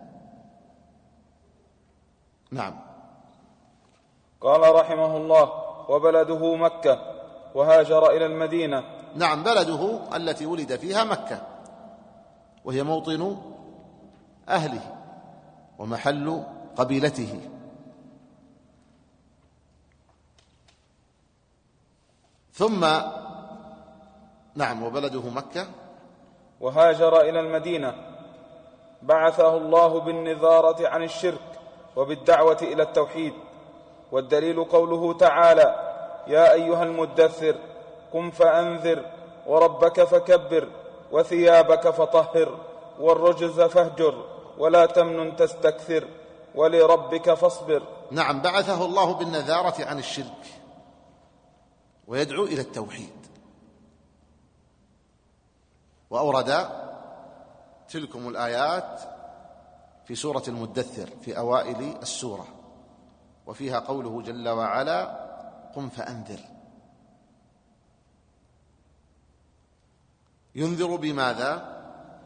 نعم. قال رحمه الله: وبلده مكة، وهاجر إلى المدينة. نعم، بلده التي ولد فيها مكة، وهي موطن أهله ومحل قبيلته. ثم نعم، وبلده مكة، وهاجر إلى المدينة، بعثه الله بالنذارة عن الشرك وبالدعوة إلى التوحيد. والدليل قوله تعالى: يا أيها المدثر قم فأنذر وربك فكبر وثيابك فطهر والرجز فاهجر ولا تمنن تستكثر ولربك فاصبر. نعم، بعثه الله بالنذارة عن الشرك ويدعو إلى التوحيد. وأورد تلكم الآيات في سورة المدثر في أوائل السورة، وفيها قوله جل وعلا: قم فأنذر. ينذر بماذا؟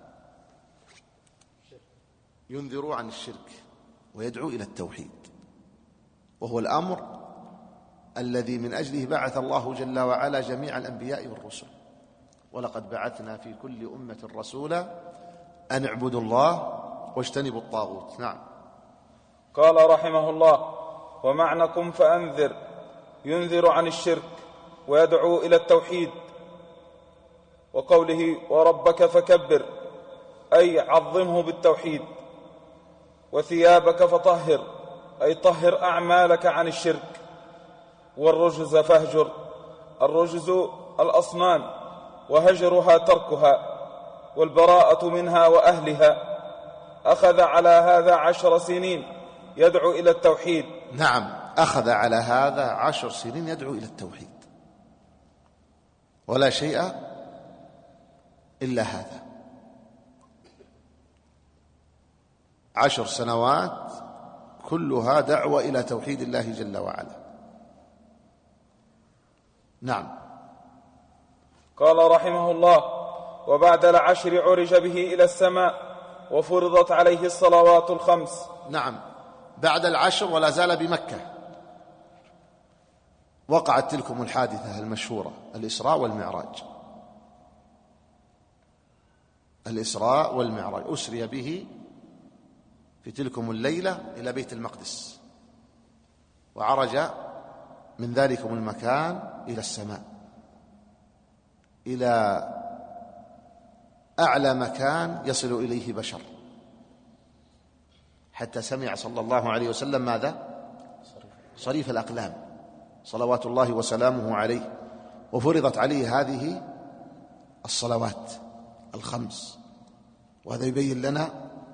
ينذر عن الشرك ويدعو إلى التوحيد، وهو الأمر الذي من أجله بعث الله جل وعلا جميع الأنبياء والرسل. ولقد بعثنا في كل أمة رسولا أن اعبدوا الله واجتنبوا الطاغوت. نعم. قال رحمه الله: ومعنى قم فأنذر ينذر عن الشرك ويدعو إلى التوحيد. وقوله وربك فكبر أي عظمه بالتوحيد. وثيابك فطهر أي طهر أعمالك عن الشرك. والرجز فاهجر، الرجز الأصنام، وهجرها تركها والبراءة منها وأهلها. أخذ على هذا 10 سنين يدعو إلى التوحيد. نعم، أخذ على هذا 10 سنين يدعو إلى التوحيد. ولا شيء إلا هذا. 10 سنوات كلها دعوة إلى توحيد الله جل وعلا. نعم. قال رحمه الله: وبعد العشر عرج به إلى السماء وفرضت عليه الصلوات الخمس. نعم، بعد العشر ولا زال بمكة. وقعت تلكم الحادثة المشهورة، الإسراء والمعراج. الإسراء والمعراج، أسري به في تلكم الليلة إلى بيت المقدس، وعرج من ذلكم المكان إلى السماء، إلى أعلى مكان يصل إليه بشر، حتى سمع صلى الله عليه وسلم ماذا؟ صريف الأقلام صلوات الله وسلامه عليه، وفرضت عليه هذه الصلوات الخمس. وهذا يبين لنا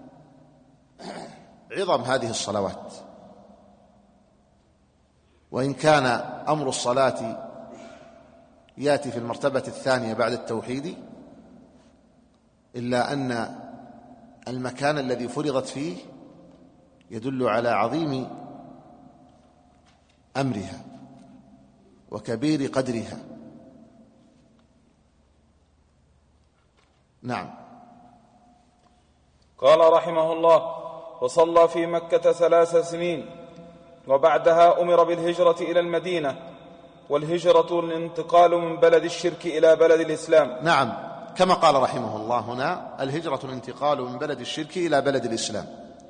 عظم هذه الصلوات. وإن كان أمر الصلاة يأتي في المرتبة الثانية بعد التوحيد، إلا أن المكان الذي فرضت فيه يدل على عظيم أمرها وكبير قدرها. نعم. قال رحمه الله: وصلى في مكة 3 سنين، وبعدها أمر بالهجرة إلى المدينة، والهجرة الانتقال من بلد الشرك إلى بلد الإسلام. نعم، كما قال رحمه الله هنا: الهجرة الانتقال من بلد الشرك إلى بلد الإسلام.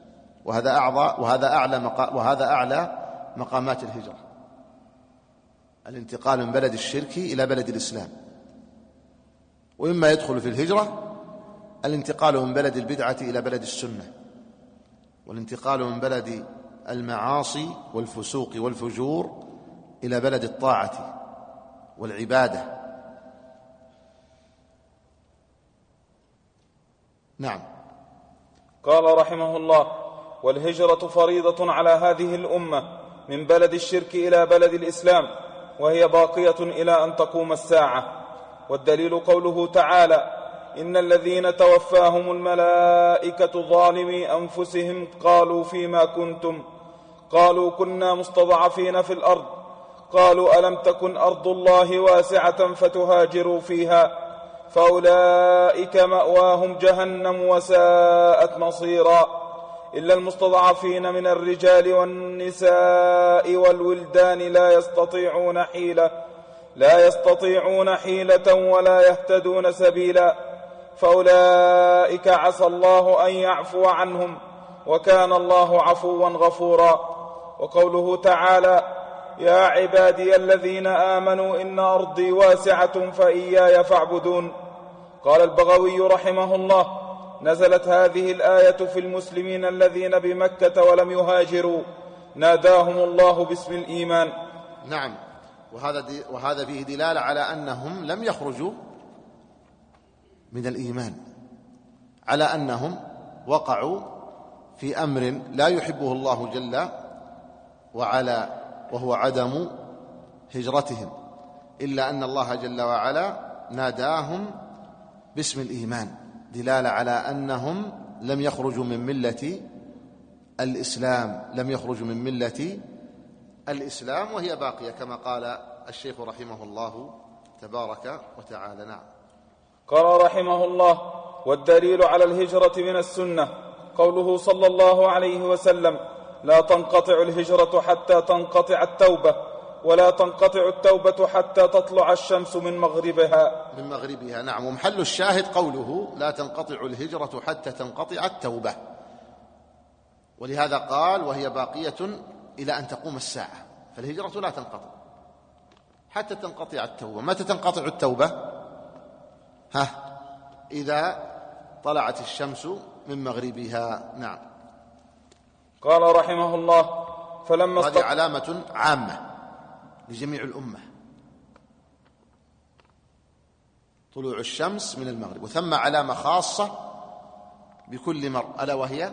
وهذا أعلى مقامات الهجرة، الانتقال من بلد الشرك إلى بلد الإسلام. وإما يدخل في الهجرة الانتقال من بلد البدعة إلى بلد السنة، والانتقال من بلد المعاصي والفسوق والفجور إلى بلد الطاعة والعبادة. نعم. قال رحمه الله: والهجرة فريضة على هذه الأمة من بلد الشرك إلى بلد الإسلام، وهي باقية إلى أن تقوم الساعة. والدليل قوله تعالى: إن الذين توفاهم الملائكة ظالمي أنفسهم قالوا فيما كنتم؟ قالوا كنا مستضعفين في الأرض. قالوا ألم تكن أرض الله واسعة فتهاجروا فيها؟ فأولئك مأواهم جهنم وساءت مصيرا. إلا المستضعفين من الرجال والنساء والولدان لا يستطيعون حيلة ولا يهتدون سبيلا، فأولئك عسى الله أن يعفو عنهم، وكان الله عفوا غفورا. وقوله تعالى: يا عبادي الذين آمنوا إن أرضي واسعة فإياي فاعبدون. قال البغوي رحمه الله: نزلت هذه الآية في المسلمين الذين بمكة ولم يهاجروا، ناداهم الله باسم الإيمان. نعم. وهذا فيه دلالة على أنهم لم يخرجوا من الإيمان، على أنهم وقعوا في أمر لا يحبه الله جل وعلا، وهو عدم هجرتهم، إلا أن الله جل وعلا ناداهم باسم الإيمان، دلالة على أنهم لم يخرجوا من ملة الإسلام، وهي باقية كما قال الشيخ رحمه الله تبارك وتعالى. نعم. قال رحمه الله: والدليل على الهجرة من السنة قوله صلى الله عليه وسلم: لا تنقطع الهجرة حتى تنقطع التوبة، ولا تنقطع التوبة حتى تطلع الشمس من مغربها. نعم. ومحل الشاهد قوله: لا تنقطع الهجرة حتى تنقطع التوبة، ولهذا قال: وهي باقية إلى أن تقوم الساعة. فالهجرة لا تنقطع حتى تنقطع التوبة. متى تنقطع التوبة؟ إذا طلعت الشمس من مغربها. نعم. قال رحمه الله: هذه علامة عامة لجميع الأمة، طلوع الشمس من المغرب. وثم علامة خاصة بكل مرء، ألا وهي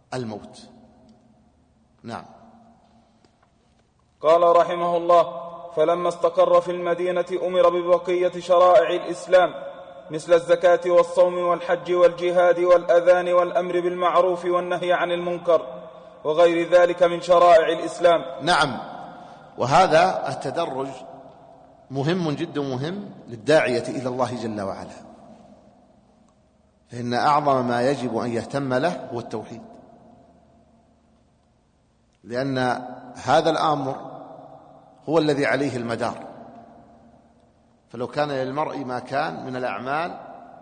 الموت. نعم. قال رحمه الله: فلما استقر في المدينة أمر ببقية شرائع الإسلام مثل الزكاة والصوم والحج والجهاد والأذان والأمر بالمعروف والنهي عن المنكر وغير ذلك من شرائع الإسلام. نعم، وهذا التدرج مهم جدا، مهم للداعية إلى الله جل وعلا، فإن أعظم ما يجب أن يهتم له هو التوحيد، لأن هذا الأمر هو الذي عليه المدار. فلو كان للمرء ما كان من الأعمال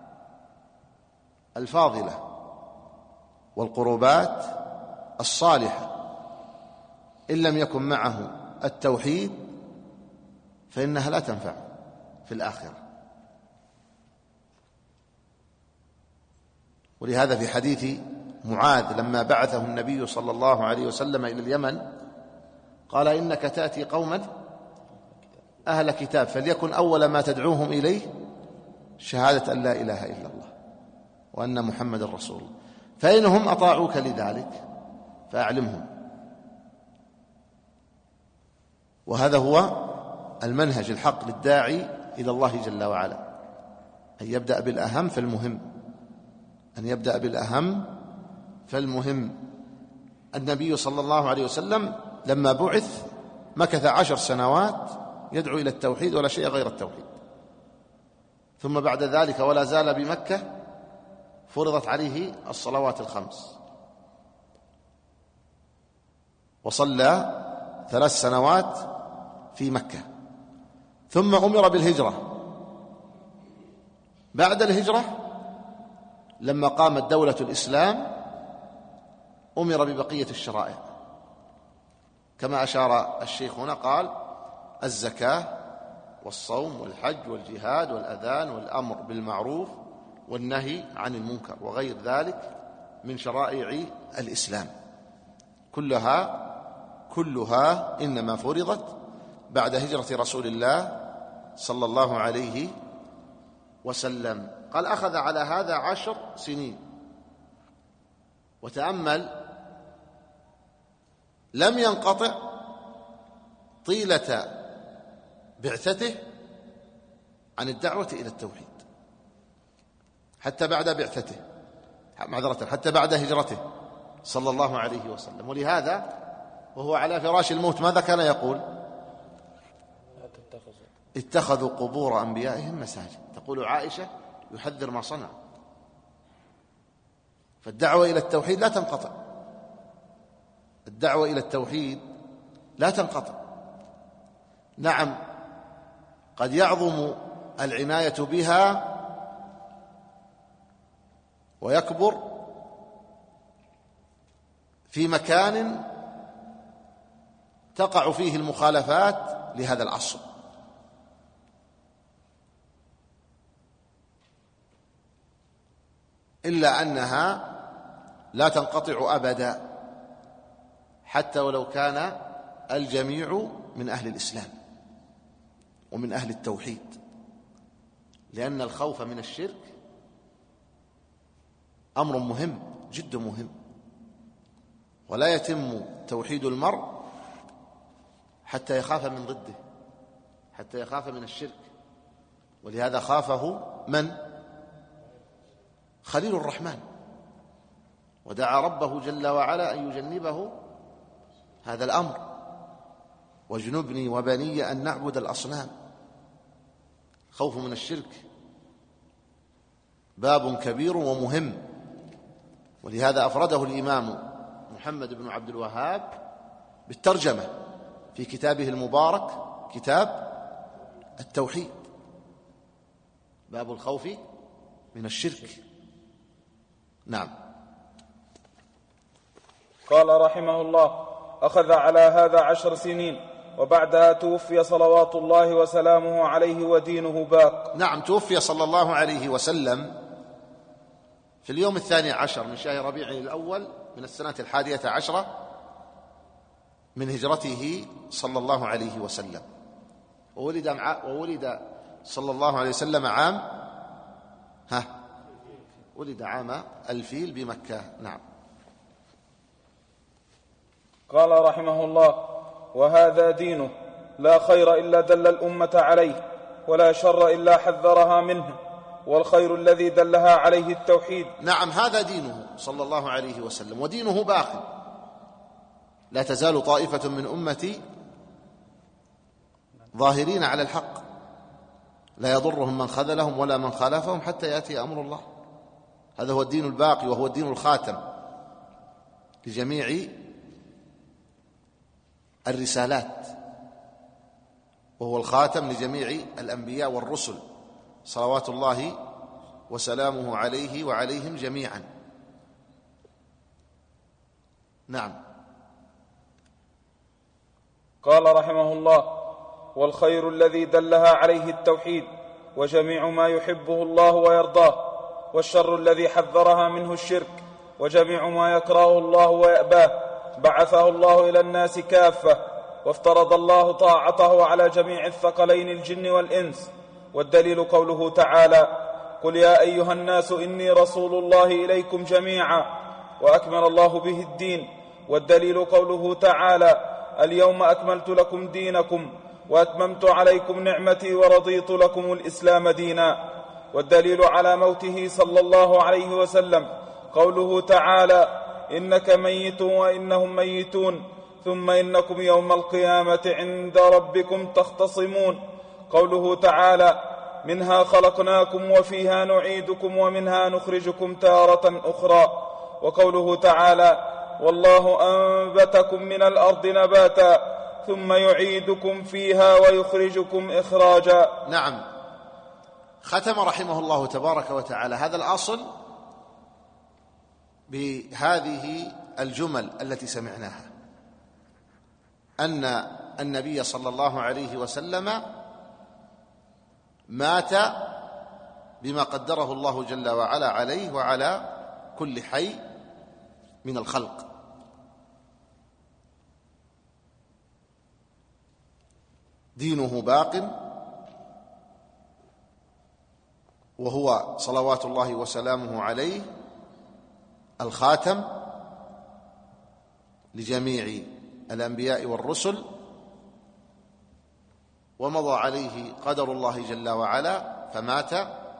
الفاضلة والقربات الصالحة، إن لم يكن معه التوحيد فإنها لا تنفع في الآخرة. ولهذا في حديث معاذ لما بعثه النبي صلى الله عليه وسلم إلى اليمن قال: إنك تأتي قوما أهل كتاب فليكن أول ما تدعوهم إليه شهادة أن لا إله إلا الله وأن محمد رسول الله، فإنهم أطاعوك لذلك فأعلمهم. وهذا هو المنهج الحق للداعي إلى الله جل وعلا، أن يبدأ بالأهم فالمهم، أن يبدأ بالأهم فالمهم. النبي صلى الله عليه وسلم لما بعث مكث 10 سنوات يدعو إلى التوحيد ولا شيء غير التوحيد، ثم بعد ذلك ولا زال بمكة فرضت عليه الصلوات الخمس، وصلى 3 سنوات في مكة، ثم أمر بالهجرة. بعد الهجرة لما قامت دولة الإسلام أمر ببقية الشرائع كما أشار الشيخ هنا، قال: الزكاة والصوم والحج والجهاد والأذان والأمر بالمعروف والنهي عن المنكر وغير ذلك من شرائع الإسلام، كلها إنما فرضت بعد هجرة رسول الله صلى الله عليه وسلم. قال: أخذ على هذا 10 سنين. وتأمل، لم ينقطع طيلة بعثته عن الدعوة إلى التوحيد حتى بعد بعثته، حتى بعد هجرته صلى الله عليه وسلم. ولهذا وهو على فراش الموت ماذا كان يقول؟ اتخذوا قبور أنبيائهم مساجد. تقول عائشة: يحذر ما صنع. فالدعوة إلى التوحيد لا تنقطع، الدعوة إلى التوحيد لا تنقطع. نعم، قد يعظم العناية بها ويكبر في مكان تقع فيه المخالفات لهذا العصر، إلا أنها لا تنقطع أبدا حتى ولو كان الجميع من أهل الإسلام ومن أهل التوحيد، لأن الخوف من الشرك أمر مهم جدا مهم، ولا يتم توحيد المرء حتى يخاف من ضده، حتى يخاف من الشرك. ولهذا خافه من؟ خليل الرحمن، ودعا ربه جل وعلا أن يجنبه هذا الأمر: واجنبني وبني أن نعبد الأصنام. خوف من الشرك باب كبير ومهم، ولهذا أفرده الإمام محمد بن عبد الوهاب بالترجمة في كتابه المبارك كتاب التوحيد، باب الخوف من الشرك. نعم. قال رحمه الله: أخذ على هذا 10 سنين، وبعدها توفي صلوات الله وسلامه عليه ودينه باق. نعم، توفي صلى الله عليه وسلم في اليوم 12 من شهر ربيع الأول من السنة 11 من هجرته صلى الله عليه وسلم، وولد صلى الله عليه وسلم ولد عام الفيل بمكة. نعم. قال رحمه الله: وهذا دينه، لا خير إلا دل الأمة عليه، ولا شر إلا حذرها منه، والخير الذي دلها عليه التوحيد. نعم، هذا دينه صلى الله عليه وسلم، ودينه باق. لا تزال طائفة من أمتي ظاهرين على الحق لا يضرهم من خذلهم ولا من خالفهم حتى يأتي أمر الله. هذا هو الدين الباقي، وهو الدين الخاتم لجميع الرسالات، وهو الخاتم لجميع الأنبياء والرسل صلوات الله وسلامه عليه وعليهم جميعا. نعم. قال رحمه الله: والخير الذي دلها عليه التوحيد، وجميع ما يحبه الله ويرضاه، والشر الذي حذرها منه الشرك، وجميع ما يكرهه الله ويأباه. بعثه الله إلى الناس كافة، وافترض الله طاعته على جميع الثقلين الجن والإنس. والدليل قوله تعالى: قل يا أيها الناس إني رسول الله إليكم جميعا، وأكمل الله به الدين. والدليل قوله تعالى: اليوم أكملت لكم دينكم وأتممت عليكم نعمتي ورضيت لكم الإسلام دينا. والدليل على موته صلى الله عليه وسلم قوله تعالى: إنك ميت وإنهم ميتون، ثم إنكم يوم القيامة عند ربكم تختصمون. قوله تعالى: منها خلقناكم وفيها نعيدكم ومنها نخرجكم تارة أخرى. وقوله تعالى: والله أنبتكم من الأرض نباتا ثم يعيدكم فيها ويخرجكم إخراجا. نعم. ختم رحمه الله تبارك وتعالى هذا الأصل بهذه الجمل التي سمعناها: أن النبي صلى الله عليه وسلم مات بما قدره الله جل وعلا عليه وعلى كل حي من الخلق. دينه باق، وهو صلوات الله وسلامه عليه الخاتم لجميع الأنبياء والرسل، ومضى عليه قدر الله جل وعلا فمات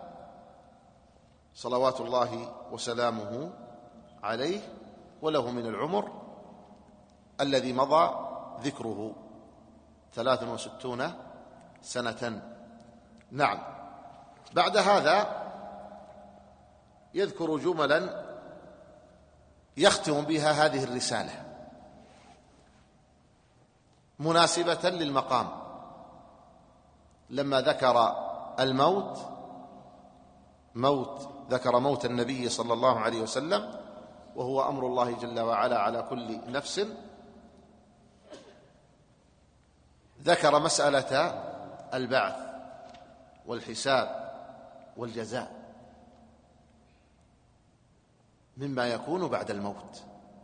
صلوات الله وسلامه عليه، وله من العمر الذي مضى ذكره 63 سنة. نعم. بعد هذا يذكر جملا يختم بها هذه الرسالة مناسبة للمقام، لما ذكر الموت ذكر موت النبي صلى الله عليه وسلم، وهو أمر الله جل وعلا على كل نفس. ذكر مسألة البعث والحساب والجزاء مما يكون بعد الموت،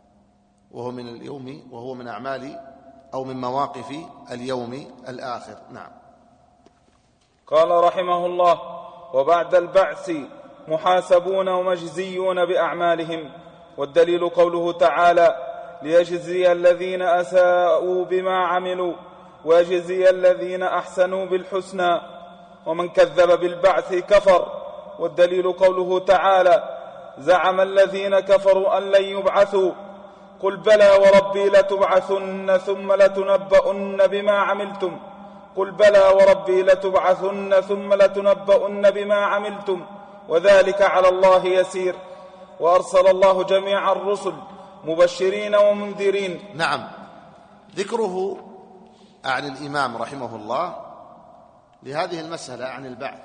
وهو من أعمال أو من مواقف اليوم الآخر. نعم. قال رحمه الله: وبعد البعث محاسبون ومجزيون بأعمالهم. والدليل قوله تعالى: ليجزي الذين أساءوا بما عملوا ويجزي الذين أحسنوا بالحسنى، ومن كذب بالبعث كفر. والدليل قوله تعالى: زعم الذين كفروا أن لن يبعثوا، قل بلى وربي لتبعثن ثم لتنبؤن بما عملتم، قل بلى وربي لتبعثن ثم لتنبؤن بما عملتم، وذلك على الله يسير. وأرسل الله جميع الرسل مبشرين ومنذرين. نعم. ذكره عن الإمام رحمه الله لهذه المسألة عن البعث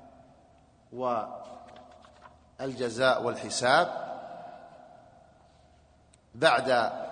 والجزاء والحساب بعد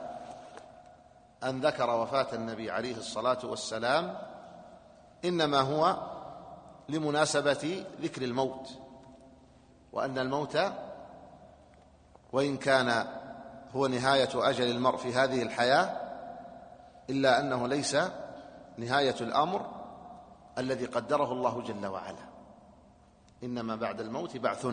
أن ذكر وفاة النبي عليه الصلاة والسلام إنما هو لمناسبة ذكر الموت، وأن الموت وإن كان هو نهاية أجل المرء في هذه الحياة إلا أنه ليس نهاية الأمر الذي قدره الله جل وعلا، إنما بعد الموت بعث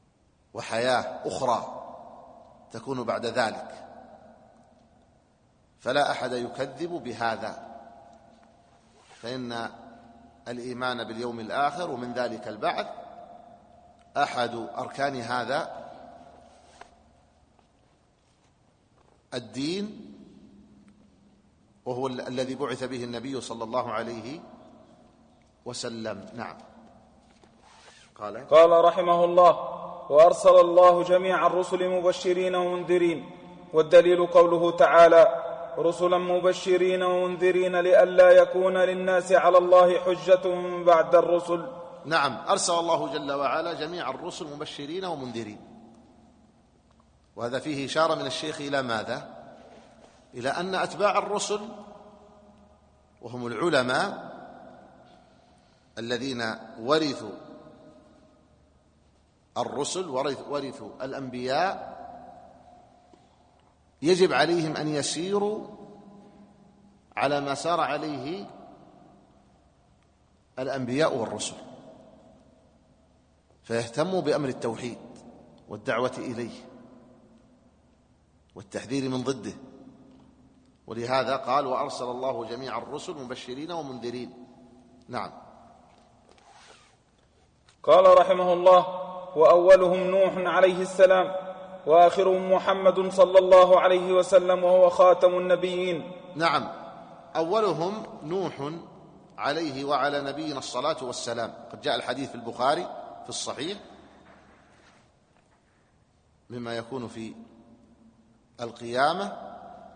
وحياة أخرى تكون بعد ذلك. فلا أحد يكذب بهذا، فإن الإيمان باليوم الآخر ومن ذلك البعث أحد أركان هذا الدين، وهو الذي بعث به النبي صلى الله عليه وسلم. نعم. قال رحمه الله: وأرسل الله جميع الرسل مبشرين ومنذرين. والدليل قوله تعالى: رسلا مبشرين ومنذرين لئلا يكون للناس على الله حجة بعد الرسل. نعم، أرسل الله جل وعلا جميع الرسل مبشرين ومنذرين، وهذا فيه إشارة من الشيخ إلى ماذا؟ إلى أن أتباع الرسل وهم العلماء الذين ورثوا الرسل ورثوا الأنبياء يجب عليهم أن يسيروا على ما سار عليه الأنبياء والرسل، فيهتموا بأمر التوحيد والدعوة إليه والتحذير من ضده. ولهذا قال: وأرسل الله جميع الرسل مبشرين ومنذرين. نعم. قال رحمه الله: وأولهم نوح عليه السلام، وآخرهم محمد صلى الله عليه وسلم، وهو خاتم النبيين. نعم، أولهم نوح عليه وعلى نبينا الصلاة والسلام. قد جاء الحديث في البخاري في الصحيح مما يكون في القيامة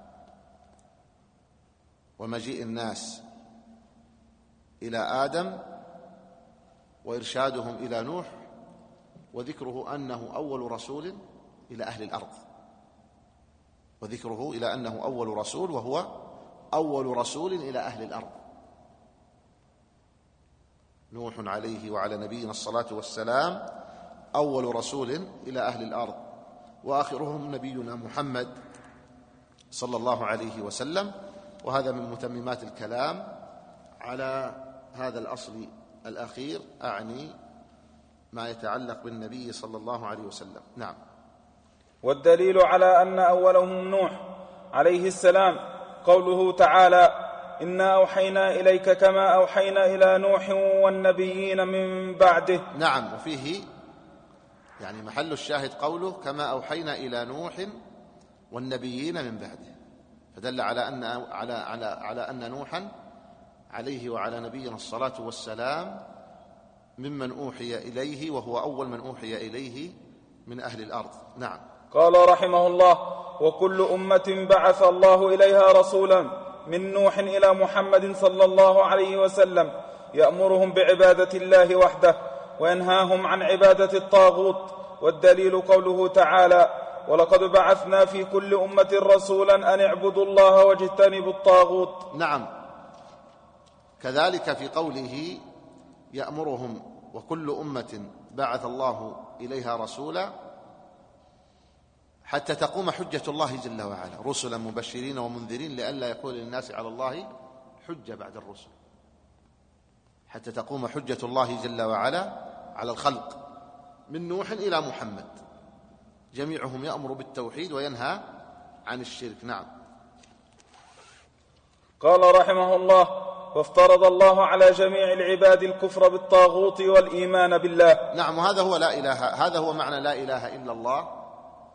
ومجيء الناس إلى آدم وإرشادهم إلى نوح، وذكره أنه أول رسول إلى أهل الأرض، وذكره إلى أنه أول رسول، وهو أول رسول إلى أهل الأرض. نوح عليه وعلى نبينا الصلاة والسلام أول رسول إلى أهل الأرض، وآخرهم نبينا محمد صلى الله عليه وسلم. وهذا من متممات الكلام على هذا الأصل الأخير، أعني ما يتعلق بالنبي صلى الله عليه وسلم. نعم. والدليل على أن أولهم نوح عليه السلام قوله تعالى: إنا أوحينا إليك كما أوحينا إلى نوح والنبيين من بعده. نعم، وفيه يعني محل الشاهد قوله كما أوحينا إلى نوح والنبيين من بعده، فدل على أن نوحا عليه وعلى نبينا الصلاة والسلام ممن أوحي إليه، وهو أول من أوحي إليه من أهل الأرض. نعم. قال رحمه الله: وكل أمة بعث الله إليها رسولا من نوح إلى محمد صلى الله عليه وسلم يأمرهم بعبادة الله وحده وينهاهم عن عبادة الطاغوت. والدليل قوله تعالى: ولقد بعثنا في كل أمة رسولا أن اعبدوا الله واجتنبوا الطاغوت. نعم، كذلك في قوله يأمرهم وكل أمة بعث الله إليها رسولا، حتى تقوم حجة الله جل وعلا، رسلا مبشرين ومنذرين لئلا يكون للناس على الله حجة بعد الرسل، حتى تقوم حجة الله جل وعلا على الخلق من نوح إلى محمد، جميعهم يأمر بالتوحيد وينهى عن الشرك. نعم. قال رحمه الله: وافترض الله على جميع العباد الكفر بالطاغوت والإيمان بالله. نعم، هذا هو معنى لا إله إلا الله،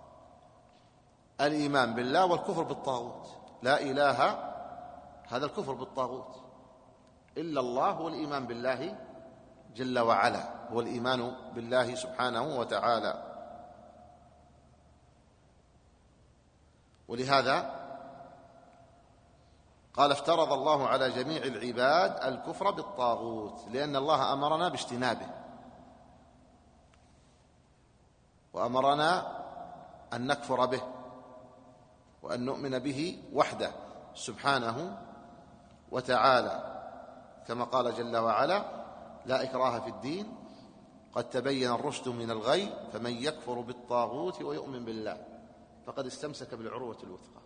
الإيمان بالله والكفر بالطاغوت. لا إله هذا الكفر بالطاغوت، إلا الله هو الإيمان بالله جل وعلا، هو الإيمان بالله سبحانه وتعالى. ولهذا قال: افترض الله على جميع العباد الكفر بالطاغوت، لأن الله أمرنا باجتنابه، وأمرنا أن نكفر به وأن نؤمن به وحده سبحانه وتعالى، كما قال جل وعلا: لا إكراه في الدين قد تبين الرشد من الغي فمن يكفر بالطاغوت ويؤمن بالله فقد استمسك بالعروة الوثقى.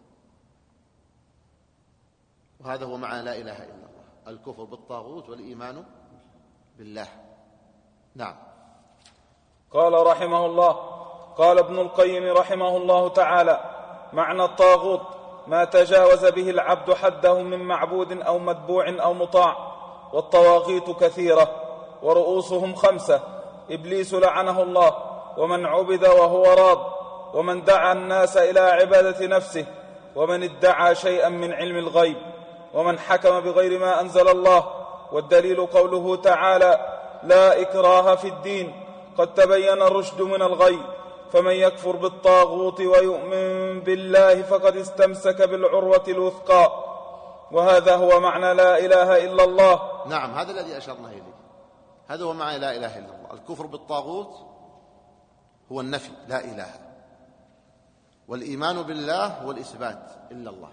وهذا هو معنى لا إله إلا الله، الكفر بالطاغوت والإيمان بالله. نعم. قال رحمه الله: قال ابن القيم رحمه الله تعالى: معنى الطاغوت ما تجاوز به العبد حده من معبود أو متبوع أو مطاع. والطواغيت كثيرة ورؤوسهم 5: إبليس لعنه الله، ومن عبد وهو راض، ومن دعا الناس إلى عبادة نفسه، ومن ادعى شيئا من علم الغيب، ومن حكم بغير ما أنزل الله. والدليل قوله تعالى: لا إكراه في الدين، قد تبين الرشد من الغي، فمن يكفر بالطاغوت ويؤمن بالله فقد استمسك بالعروة الوثقى. وهذا هو معنى لا إله إلا الله. نعم، هذا الذي أشرنا إليه، هذا هو معنى لا إله إلا الله. الكفر بالطاغوت هو النفي، لا إله، والإيمان بالله هو الإثبات، إلا الله.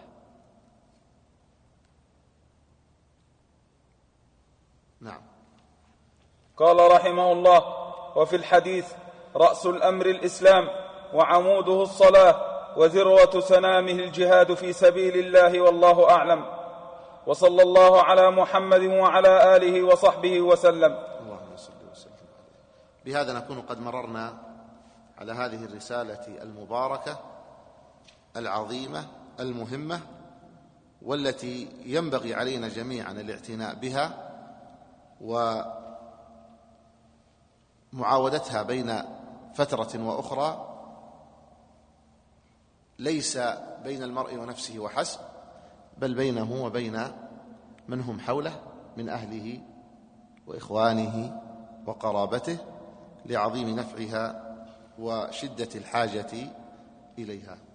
نعم. قال رحمه الله: وفي الحديث: رأس الأمر الإسلام، وعموده الصلاة، وذروة سنامه الجهاد في سبيل الله، والله أعلم. وصلى الله على محمد وعلى آله وصحبه وسلم. اللهم صل وسلم. بهذا نكون قد مررنا على هذه الرسالة المباركة العظيمة المهمة، والتي ينبغي علينا جميعا الاعتناء بها ومعاودتها بين فترة وأخرى، ليس بين المرء ونفسه وحسب، بل بينه وبين من هم حوله من أهله وإخوانه وقرابته، لعظيم نفعها وشدة الحاجة إليها.